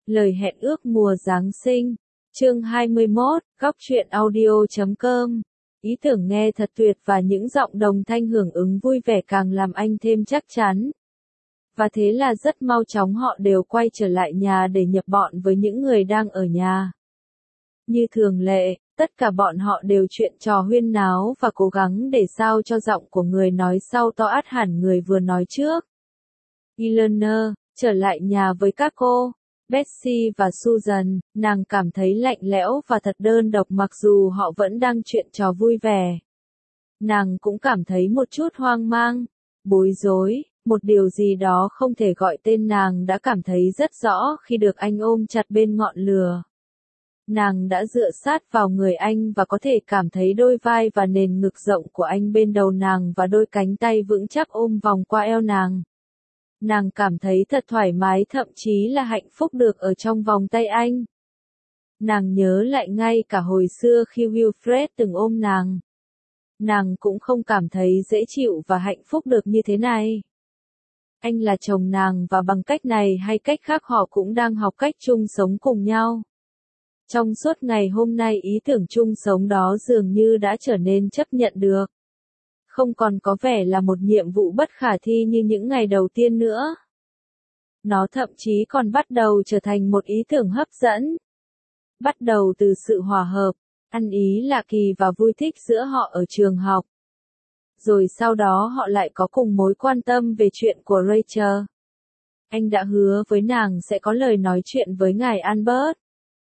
Lời hẹn ước mùa Giáng sinh. Chương 21, góc truyện audio.com. Ý tưởng nghe thật tuyệt và những giọng đồng thanh hưởng ứng vui vẻ càng làm anh thêm chắc chắn. Và thế là rất mau chóng họ đều quay trở lại nhà để nhập bọn với những người đang ở nhà. Như thường lệ, tất cả bọn họ đều chuyện trò huyên náo và cố gắng để sao cho giọng của người nói sau to át hẳn người vừa nói trước. Eleanor, trở lại nhà với các cô, Betsy và Susan, nàng cảm thấy lạnh lẽo và thật đơn độc mặc dù họ vẫn đang chuyện trò vui vẻ. Nàng cũng cảm thấy một chút hoang mang, bối rối, một điều gì đó không thể gọi tên nàng đã cảm thấy rất rõ khi được anh ôm chặt bên ngọn lửa. Nàng đã dựa sát vào người anh và có thể cảm thấy đôi vai và nền ngực rộng của anh bên đầu nàng và đôi cánh tay vững chắc ôm vòng qua eo nàng. Nàng cảm thấy thật thoải mái thậm chí là hạnh phúc được ở trong vòng tay anh. Nàng nhớ lại ngay cả hồi xưa khi Wilfred từng ôm nàng. Nàng cũng không cảm thấy dễ chịu và hạnh phúc được như thế này. Anh là chồng nàng và bằng cách này hay cách khác họ cũng đang học cách chung sống cùng nhau. Trong suốt ngày hôm nay ý tưởng chung sống đó dường như đã trở nên chấp nhận được. Không còn có vẻ là một nhiệm vụ bất khả thi như những ngày đầu tiên nữa. Nó thậm chí còn bắt đầu trở thành một ý tưởng hấp dẫn. Bắt đầu từ sự hòa hợp, ăn ý lạ kỳ và vui thích giữa họ ở trường học. Rồi sau đó họ lại có cùng mối quan tâm về chuyện của Rachel. Anh đã hứa với nàng sẽ có lời nói chuyện với ngài Albert.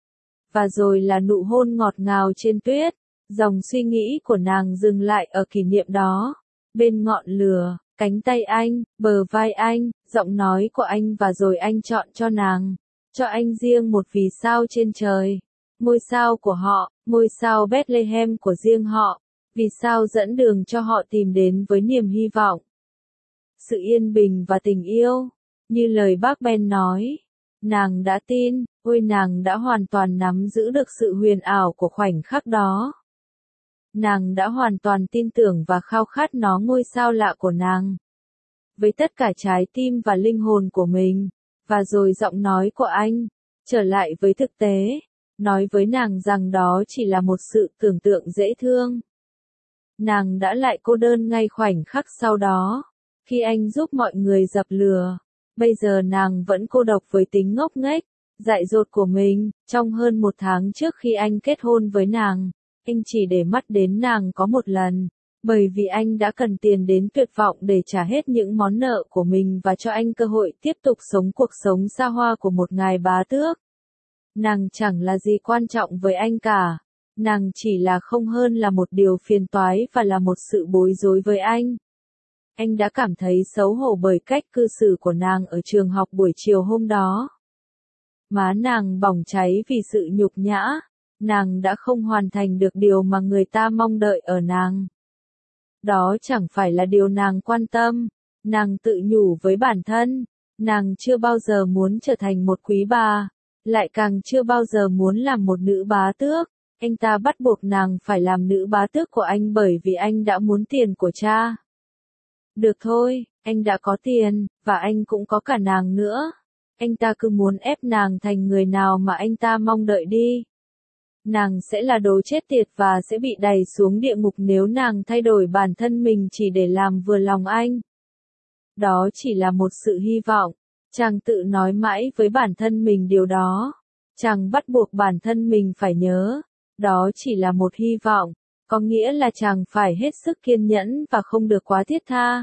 Và rồi là nụ hôn ngọt ngào trên tuyết. Dòng suy nghĩ của nàng dừng lại ở kỷ niệm đó. Bên ngọn lửa, cánh tay anh, bờ vai anh, giọng nói của anh và rồi anh chọn cho nàng. Cho anh riêng một vì sao trên trời. Ngôi sao của họ, ngôi sao Bethlehem của riêng họ. Vì sao dẫn đường cho họ tìm đến với niềm hy vọng. Sự yên bình và tình yêu. Như lời bác Ben nói. Nàng đã tin, ôi nàng đã hoàn toàn nắm giữ được sự huyền ảo của khoảnh khắc đó. Nàng đã hoàn toàn tin tưởng và khao khát nó ngôi sao lạ của nàng. Với tất cả trái tim và linh hồn của mình. Và rồi giọng nói của anh, trở lại với thực tế, nói với nàng rằng đó chỉ là một sự tưởng tượng dễ thương. Nàng đã lại cô đơn ngay khoảnh khắc sau đó, khi anh giúp mọi người dập lửa. Bây giờ nàng vẫn cô độc với tính ngốc nghếch, dại dột của mình. Trong hơn một tháng trước khi anh kết hôn với nàng, anh chỉ để mắt đến nàng có một lần, bởi vì anh đã cần tiền đến tuyệt vọng để trả hết những món nợ của mình và cho anh cơ hội tiếp tục sống cuộc sống xa hoa của một ngài bá tước. Nàng chẳng là gì quan trọng với anh cả, nàng chỉ là không hơn là một điều phiền toái và là một sự bối rối với anh. Anh đã cảm thấy xấu hổ bởi cách cư xử của nàng ở trường học buổi chiều hôm đó. Má nàng bỏng cháy vì sự nhục nhã. Nàng đã không hoàn thành được điều mà người ta mong đợi ở nàng. Đó chẳng phải là điều nàng quan tâm. Nàng tự nhủ với bản thân. Nàng chưa bao giờ muốn trở thành một quý bà. Lại càng chưa bao giờ muốn làm một nữ bá tước. Anh ta bắt buộc nàng phải làm nữ bá tước của anh bởi vì anh đã muốn tiền của cha. Được thôi, anh đã có tiền, và anh cũng có cả nàng nữa. Anh ta cứ muốn ép nàng thành người nào mà anh ta mong đợi đi. Nàng sẽ là đồ chết tiệt và sẽ bị đày xuống địa ngục nếu nàng thay đổi bản thân mình chỉ để làm vừa lòng anh. Đó chỉ là một sự hy vọng. Chàng tự nói mãi với bản thân mình điều đó. Chàng bắt buộc bản thân mình phải nhớ. Đó chỉ là một hy vọng. Có nghĩa là chàng phải hết sức kiên nhẫn và không được quá thiết tha.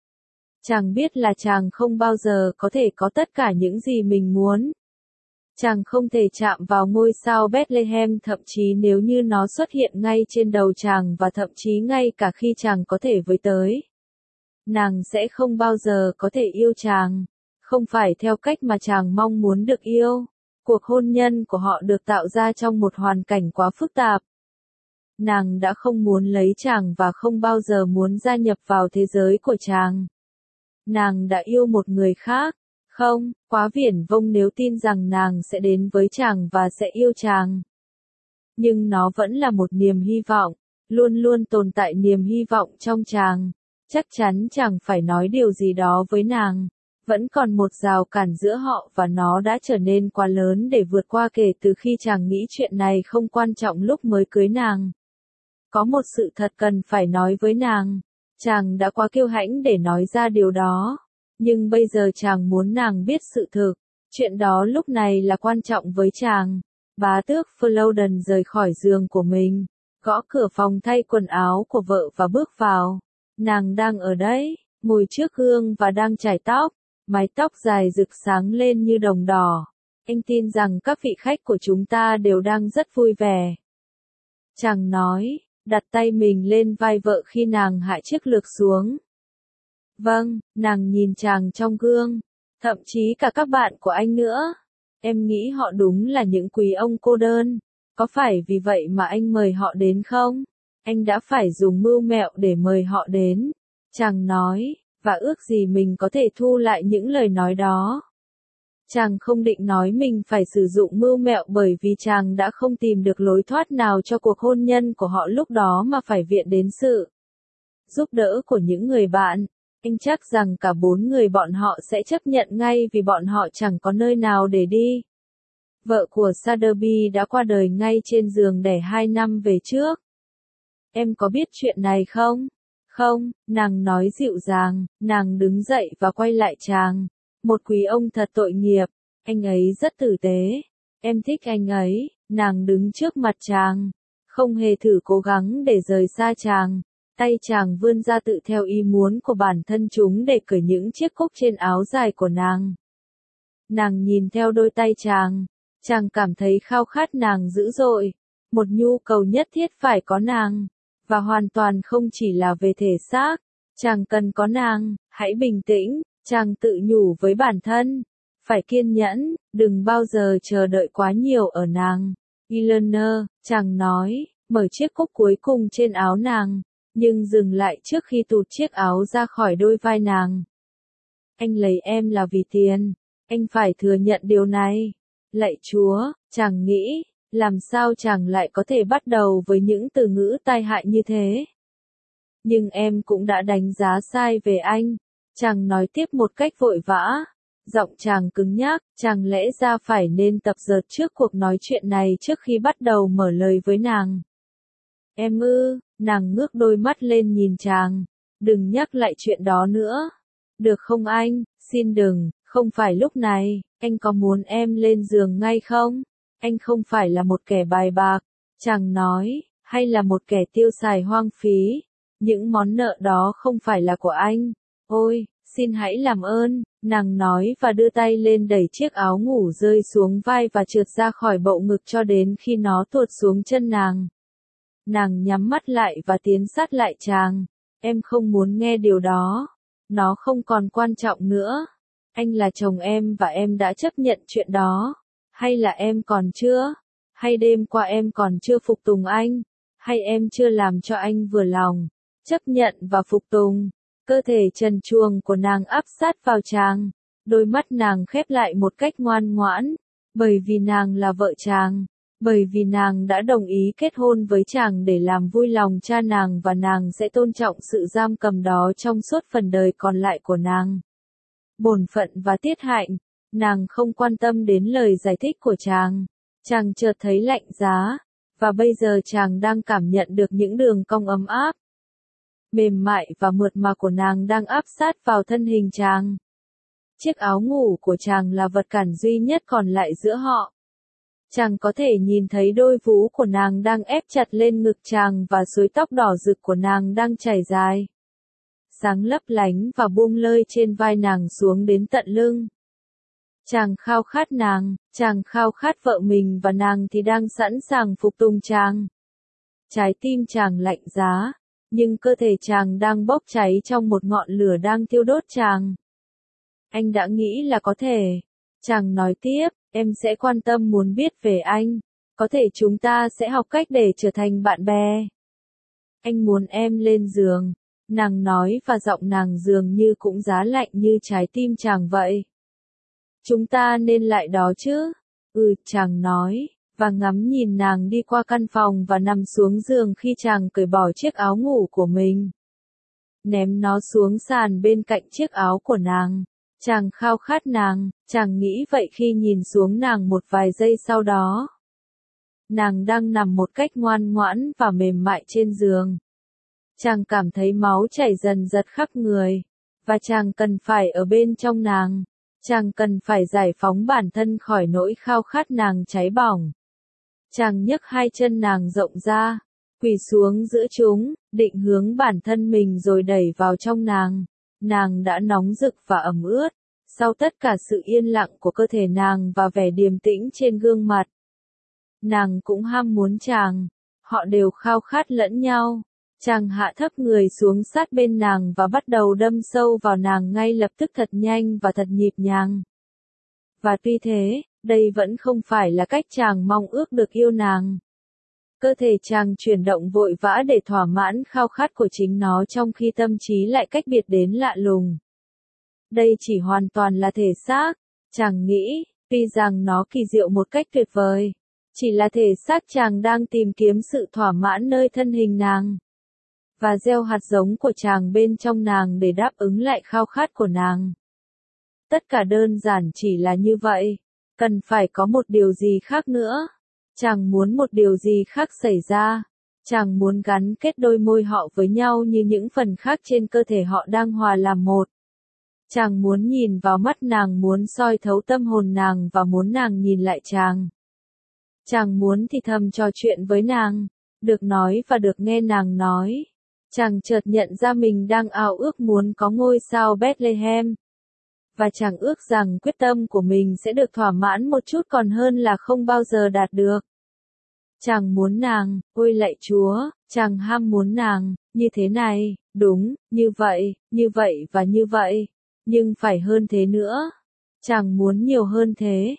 Chàng biết là chàng không bao giờ có thể có tất cả những gì mình muốn. Chàng không thể chạm vào ngôi sao Bethlehem thậm chí nếu như nó xuất hiện ngay trên đầu chàng và thậm chí ngay cả khi chàng có thể với tới. Nàng sẽ không bao giờ có thể yêu chàng. Không phải theo cách mà chàng mong muốn được yêu. Cuộc hôn nhân của họ được tạo ra trong một hoàn cảnh quá phức tạp. Nàng đã không muốn lấy chàng và không bao giờ muốn gia nhập vào thế giới của chàng. Nàng đã yêu một người khác. Không, quá viển vông nếu tin rằng nàng sẽ đến với chàng và sẽ yêu chàng. Nhưng nó vẫn là một niềm hy vọng, luôn luôn tồn tại niềm hy vọng trong chàng. Chắc chắn chàng phải nói điều gì đó với nàng. Vẫn còn một rào cản giữa họ và nó đã trở nên quá lớn để vượt qua kể từ khi chàng nghĩ chuyện này không quan trọng lúc mới cưới nàng. Có một sự thật cần phải nói với nàng. Chàng đã quá kiêu hãnh để nói ra điều đó. Nhưng bây giờ chàng muốn nàng biết sự thực. Chuyện đó lúc này là quan trọng với chàng. Bá tước Flodden rời khỏi giường của mình, gõ cửa phòng thay quần áo của vợ và bước vào. Nàng đang ở đấy, ngồi trước gương và đang chải tóc. Mái tóc dài rực sáng lên như đồng đỏ. Anh tin rằng các vị khách của chúng ta đều đang rất vui vẻ. Chàng nói, đặt tay mình lên vai vợ khi nàng hạ chiếc lược xuống. Vâng, nàng nhìn chàng trong gương. Thậm chí cả các bạn của anh nữa. Em nghĩ họ đúng là những quý ông cô đơn. Có phải vì vậy mà anh mời họ đến không? Anh đã phải dùng mưu mẹo để mời họ đến. Chàng nói, và ước gì mình có thể thu lại những lời nói đó. Chàng không định nói mình phải sử dụng mưu mẹo bởi vì chàng đã không tìm được lối thoát nào cho cuộc hôn nhân của họ lúc đó mà phải viện đến sự giúp đỡ của những người bạn. Anh chắc rằng cả 4 người bọn họ sẽ chấp nhận ngay vì bọn họ chẳng có nơi nào để đi. Vợ của Sotheby đã qua đời ngay trên giường đẻ 2 năm về trước. Em có biết chuyện này không? Không, nàng nói dịu dàng, nàng đứng dậy và quay lại chàng. Một quý ông thật tội nghiệp, anh ấy rất tử tế. Em thích anh ấy, nàng đứng trước mặt chàng. Không hề thử cố gắng để rời xa chàng. Tay chàng vươn ra tự theo ý muốn của bản thân chúng để cởi những chiếc cúc trên áo dài của nàng. Nàng nhìn theo đôi tay chàng. Chàng cảm thấy khao khát nàng dữ dội. Một nhu cầu nhất thiết phải có nàng. Và hoàn toàn không chỉ là về thể xác. Chàng cần có nàng, hãy bình tĩnh, chàng tự nhủ với bản thân. Phải kiên nhẫn, đừng bao giờ chờ đợi quá nhiều ở nàng. Eleanor, chàng nói, mở chiếc cúc cuối cùng trên áo nàng, nhưng dừng lại trước khi tụt chiếc áo ra khỏi đôi vai nàng. Anh lấy em là vì tiền, anh phải thừa nhận điều này. Lạy Chúa, chàng nghĩ. Làm sao chàng lại có thể bắt đầu với những từ ngữ tai hại như thế? Nhưng em cũng đã đánh giá sai về anh. Chàng nói tiếp một cách vội vã. Giọng chàng cứng nhắc, chàng lẽ ra phải nên tập dượt trước cuộc nói chuyện này trước khi bắt đầu mở lời với nàng. Em ư, nàng ngước đôi mắt lên nhìn chàng. Đừng nhắc lại chuyện đó nữa. Được không anh, xin đừng, không phải lúc này, anh có muốn em lên giường ngay không? Anh không phải là một kẻ bài bạc, chàng nói, hay là một kẻ tiêu xài hoang phí. Những món nợ đó không phải là của anh. Ôi, xin hãy làm ơn, nàng nói và đưa tay lên đẩy chiếc áo ngủ rơi xuống vai và trượt ra khỏi bậu ngực cho đến khi nó tuột xuống chân nàng. Nàng nhắm mắt lại và tiến sát lại chàng. Em không muốn nghe điều đó. Nó không còn quan trọng nữa. Anh là chồng em và em đã chấp nhận chuyện đó. Hay là em còn chưa? Hay đêm qua em còn chưa phục tùng anh? Hay em chưa làm cho anh vừa lòng? Chấp nhận và phục tùng. Cơ thể trần truồng của nàng áp sát vào chàng. Đôi mắt nàng khép lại một cách ngoan ngoãn. Bởi vì nàng là vợ chàng. Bởi vì nàng đã đồng ý kết hôn với chàng để làm vui lòng cha nàng và nàng sẽ tôn trọng sự giam cầm đó trong suốt phần đời còn lại của nàng. Bổn phận và tiết hạnh. Nàng không quan tâm đến lời giải thích của chàng. Chàng chợt thấy lạnh giá. Và bây giờ chàng đang cảm nhận được những đường cong ấm áp, mềm mại và mượt mà của nàng đang áp sát vào thân hình chàng. Chiếc áo ngủ của chàng là vật cản duy nhất còn lại giữa họ. Chàng có thể nhìn thấy đôi vú của nàng đang ép chặt lên ngực chàng và suối tóc đỏ rực của nàng đang chảy dài. Sáng lấp lánh và buông lơi trên vai nàng xuống đến tận lưng. Chàng khao khát nàng, chàng khao khát vợ mình và nàng thì đang sẵn sàng phục tùng chàng. Trái tim chàng lạnh giá, nhưng cơ thể chàng đang bốc cháy trong một ngọn lửa đang thiêu đốt chàng. Anh đã nghĩ là có thể. Chàng nói tiếp, em sẽ quan tâm muốn biết về anh. Có thể chúng ta sẽ học cách để trở thành bạn bè. Anh muốn em lên giường. Nàng nói và giọng nàng dường như cũng giá lạnh như trái tim chàng vậy. Chúng ta nên lại đó chứ? Chàng nói, và ngắm nhìn nàng đi qua căn phòng và nằm xuống giường khi chàng cởi bỏ chiếc áo ngủ của mình. Ném nó xuống sàn bên cạnh chiếc áo của nàng. Chàng khao khát nàng, chàng nghĩ vậy khi nhìn xuống nàng một vài giây sau đó. Nàng đang nằm một cách ngoan ngoãn và mềm mại trên giường. Chàng cảm thấy máu chảy dần dật khắp người, và chàng cần phải ở bên trong nàng. Chàng cần phải giải phóng bản thân khỏi nỗi khao khát nàng cháy bỏng. Chàng nhấc hai chân nàng rộng ra, quỳ xuống giữa chúng, định hướng bản thân mình rồi đẩy vào trong nàng. Nàng đã nóng rực và ẩm ướt, sau tất cả sự yên lặng của cơ thể nàng và vẻ điềm tĩnh trên gương mặt. Nàng cũng ham muốn chàng, họ đều khao khát lẫn nhau. Chàng hạ thấp người xuống sát bên nàng và bắt đầu đâm sâu vào nàng ngay lập tức thật nhanh và thật nhịp nhàng. Và tuy thế, đây vẫn không phải là cách chàng mong ước được yêu nàng. Cơ thể chàng chuyển động vội vã để thỏa mãn khao khát của chính nó trong khi tâm trí lại cách biệt đến lạ lùng. Đây chỉ hoàn toàn là thể xác, chàng nghĩ, tuy rằng nó kỳ diệu một cách tuyệt vời. Chỉ là thể xác chàng đang tìm kiếm sự thỏa mãn nơi thân hình nàng. Và gieo hạt giống của chàng bên trong nàng để đáp ứng lại khao khát của nàng. Tất cả đơn giản chỉ là như vậy. Cần phải có một điều gì khác nữa. Chàng muốn một điều gì khác xảy ra. Chàng muốn gắn kết đôi môi họ với nhau như những phần khác trên cơ thể họ đang hòa làm một. Chàng muốn nhìn vào mắt nàng, muốn soi thấu tâm hồn nàng và muốn nàng nhìn lại chàng. Chàng muốn thì thầm trò chuyện với nàng, được nói và được nghe nàng nói. Chàng chợt nhận ra mình đang ao ước muốn có ngôi sao Bethlehem. Và chàng ước rằng quyết tâm của mình sẽ được thỏa mãn một chút còn hơn là không bao giờ đạt được. Chàng muốn nàng, ôi lạy Chúa, chàng ham muốn nàng, như thế này, đúng, như vậy và như vậy. Nhưng phải hơn thế nữa. Chàng muốn nhiều hơn thế.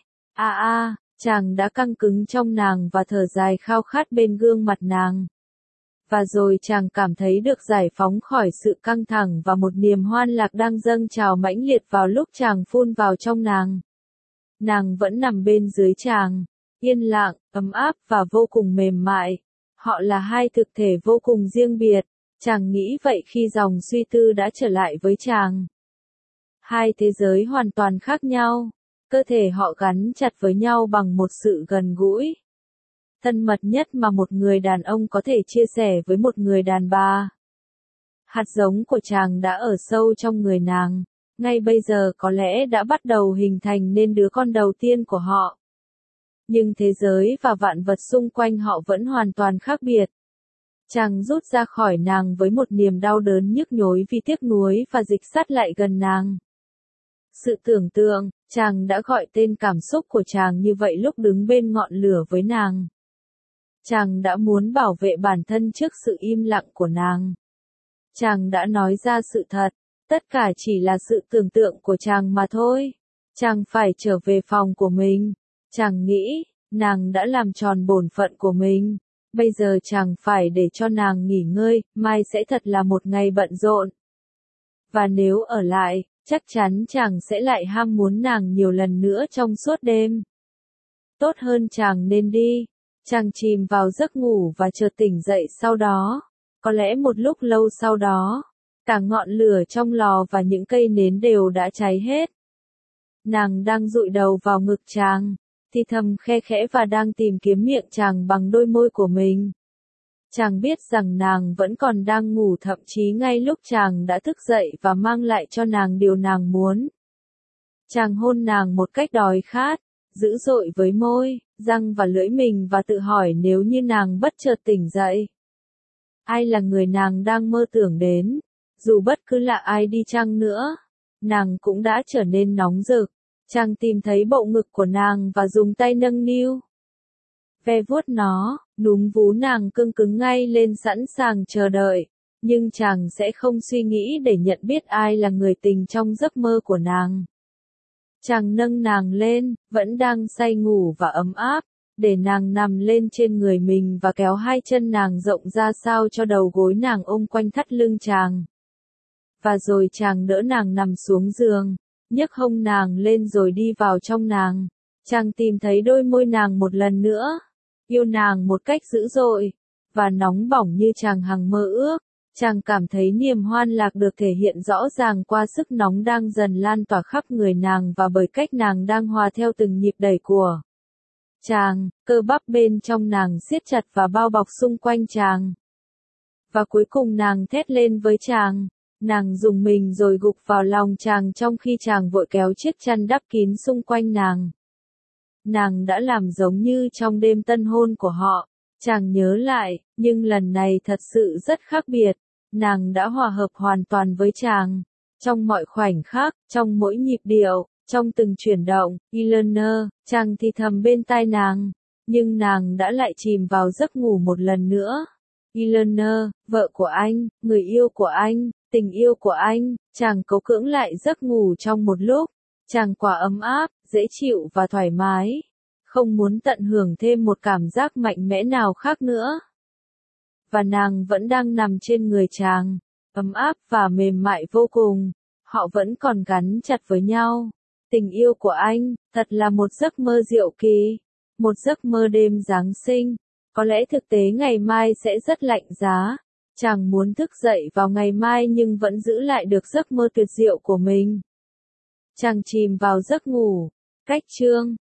Chàng đã căng cứng trong nàng và thở dài khao khát bên gương mặt nàng. Và rồi chàng cảm thấy được giải phóng khỏi sự căng thẳng và một niềm hoan lạc đang dâng trào mãnh liệt vào lúc chàng phun vào trong nàng. Nàng vẫn nằm bên dưới chàng, yên lặng, ấm áp và vô cùng mềm mại. Họ là hai thực thể vô cùng riêng biệt. Chàng nghĩ vậy khi dòng suy tư đã trở lại với chàng. Hai thế giới hoàn toàn khác nhau. Cơ thể họ gắn chặt với nhau bằng một sự gần gũi, thân mật nhất mà một người đàn ông có thể chia sẻ với một người đàn bà. Hạt giống của chàng đã ở sâu trong người nàng, ngay bây giờ có lẽ đã bắt đầu hình thành nên đứa con đầu tiên của họ. Nhưng thế giới và vạn vật xung quanh họ vẫn hoàn toàn khác biệt. Chàng rút ra khỏi nàng với một niềm đau đớn nhức nhối vì tiếc nuối và dịch sát lại gần nàng. Sự tưởng tượng, chàng đã gọi tên cảm xúc của chàng như vậy lúc đứng bên ngọn lửa với nàng. Chàng đã muốn bảo vệ bản thân trước sự im lặng của nàng. Chàng đã nói ra sự thật, tất cả chỉ là sự tưởng tượng của chàng mà thôi. Chàng phải trở về phòng của mình. Chàng nghĩ, nàng đã làm tròn bổn phận của mình. Bây giờ chàng phải để cho nàng nghỉ ngơi, mai sẽ thật là một ngày bận rộn. Và nếu ở lại, chắc chắn chàng sẽ lại ham muốn nàng nhiều lần nữa trong suốt đêm. Tốt hơn chàng nên đi. Chàng chìm vào giấc ngủ và chợt tỉnh dậy sau đó. Có lẽ một lúc lâu sau đó, cả ngọn lửa trong lò và những cây nến đều đã cháy hết. Nàng đang dụi đầu vào ngực chàng, thì thầm khe khẽ và đang tìm kiếm miệng chàng bằng đôi môi của mình. Chàng biết rằng nàng vẫn còn đang ngủ, thậm chí ngay lúc chàng đã thức dậy và mang lại cho nàng điều nàng muốn. Chàng hôn nàng một cách đói khát, dữ dội với môi, răng và lưỡi mình và tự hỏi nếu như nàng bất chợt tỉnh dậy. Ai là người nàng đang mơ tưởng đến? Dù bất cứ là ai đi chăng nữa, nàng cũng đã trở nên nóng rực. Chàng tìm thấy bộ ngực của nàng và dùng tay nâng niu, ve vuốt nó, núm vú nàng cưng cứng ngay lên sẵn sàng chờ đợi. Nhưng chàng sẽ không suy nghĩ để nhận biết ai là người tình trong giấc mơ của nàng. Chàng nâng nàng lên, vẫn đang say ngủ và ấm áp, để nàng nằm lên trên người mình và kéo hai chân nàng rộng ra sao cho đầu gối nàng ôm quanh thắt lưng chàng. Và rồi chàng đỡ nàng nằm xuống giường, nhấc hông nàng lên rồi đi vào trong nàng. Chàng tìm thấy đôi môi nàng một lần nữa, yêu nàng một cách dữ dội và nóng bỏng như chàng hằng mơ ước. Chàng cảm thấy niềm hoan lạc được thể hiện rõ ràng qua sức nóng đang dần lan tỏa khắp người nàng và bởi cách nàng đang hòa theo từng nhịp đẩy của chàng, cơ bắp bên trong nàng siết chặt và bao bọc xung quanh chàng. Và cuối cùng nàng thét lên với chàng, nàng rùng mình rồi gục vào lòng chàng trong khi chàng vội kéo chiếc chăn đắp kín xung quanh nàng. Nàng đã làm giống như trong đêm tân hôn của họ, chàng nhớ lại, nhưng lần này thật sự rất khác biệt, nàng đã hòa hợp hoàn toàn với chàng. Trong mọi khoảnh khắc, trong mỗi nhịp điệu, trong từng chuyển động, Eleanor, chàng thì thầm bên tai nàng, nhưng nàng đã lại chìm vào giấc ngủ một lần nữa. Eleanor, vợ của anh, người yêu của anh, tình yêu của anh, chàng cố cưỡng lại giấc ngủ trong một lúc, chàng quá ấm áp, dễ chịu và thoải mái, không muốn tận hưởng thêm một cảm giác mạnh mẽ nào khác nữa. Và nàng vẫn đang nằm trên người chàng, ấm áp và mềm mại vô cùng, họ vẫn còn gắn chặt với nhau. Tình yêu của anh, thật là một giấc mơ diệu kỳ, một giấc mơ đêm Giáng sinh. Có lẽ thực tế ngày mai sẽ rất lạnh giá. Chàng muốn thức dậy vào ngày mai nhưng vẫn giữ lại được giấc mơ tuyệt diệu của mình. Chàng chìm vào giấc ngủ. Cách chương